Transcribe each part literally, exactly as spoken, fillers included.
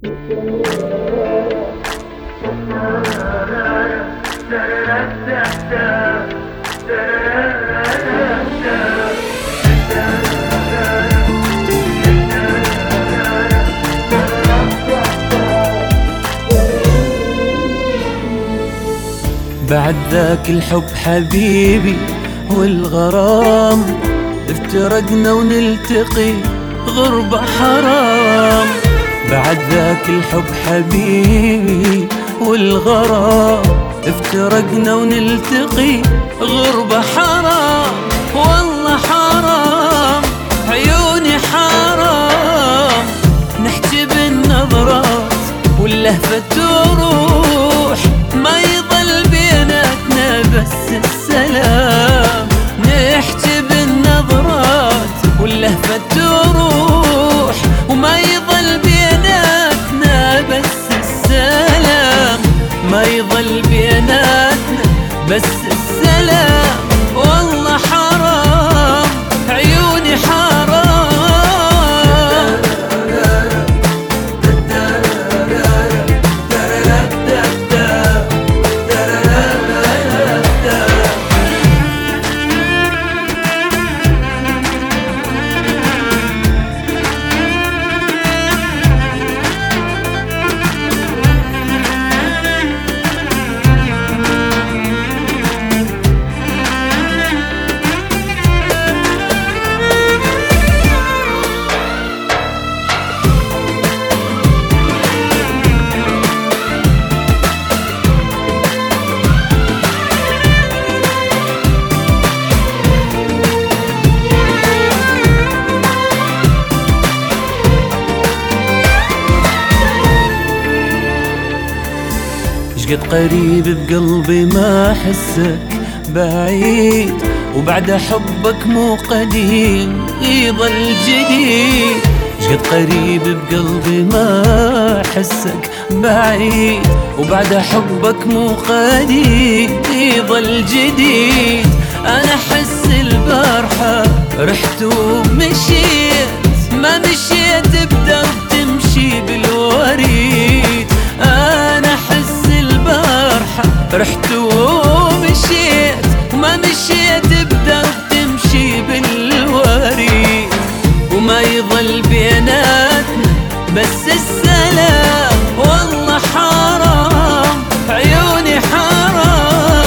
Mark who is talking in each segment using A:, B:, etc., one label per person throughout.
A: بعد ذاك الحب حبيبي والغرام افترقنا ونلتقي غربة حرام. بعد ذاك الحب حبيبي والغرام افترقنا ونلتقي غربة حرام. والله حرام عيوني حرام نحكي بالنظرات واللهفة تروح ما يضل بيناتنا بس السلام. نحكي بالنظرات واللهفة تروح وما يضل بيناتنا بس السلام. ما يضل بيناتنا بس السلام. والله حرام عيوني حرام. شقد قريب بقلبي ما أحسك بعيد وبعد حبك مو قديم يضل جديد. شقد قريب بقلبي ما أحسك بعيد وبعد حبك مو قديم يضل جديد. أنا أحس البارحة رحت ومشيت ما مشيت بدرب تمشي بالوريد. أنا أحس البارحة رحت ومشيت وما مشيت بدرب تمشي بالوريد. وما يضل بيناتنا بس السلام. والله حرام عيوني حرام.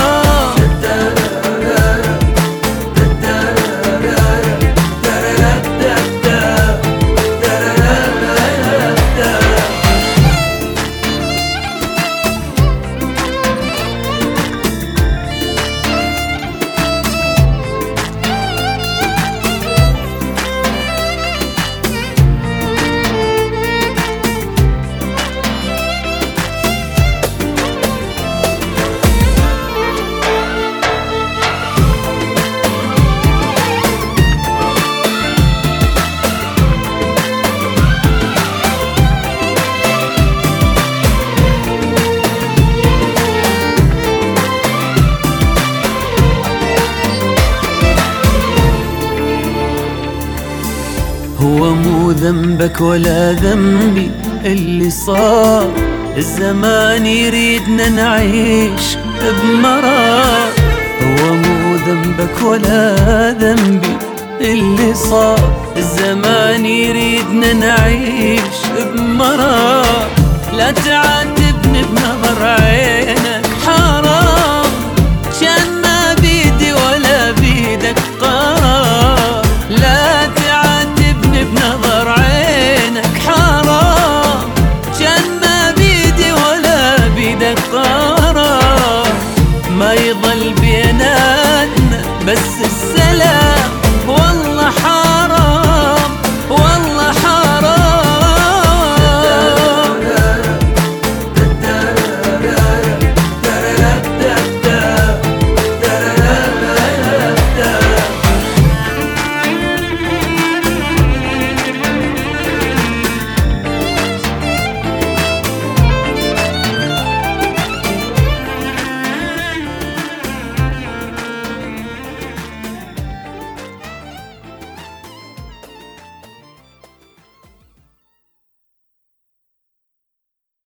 A: هو مو ذنبك ولا ذنبي اللي صار. الزمان يريدنا نعيش بمرار. هو مو ذنبك ولا ذنبي اللي صار. الزمان يريدنا نعيش بمرار. لا تعاتبني بنظر عين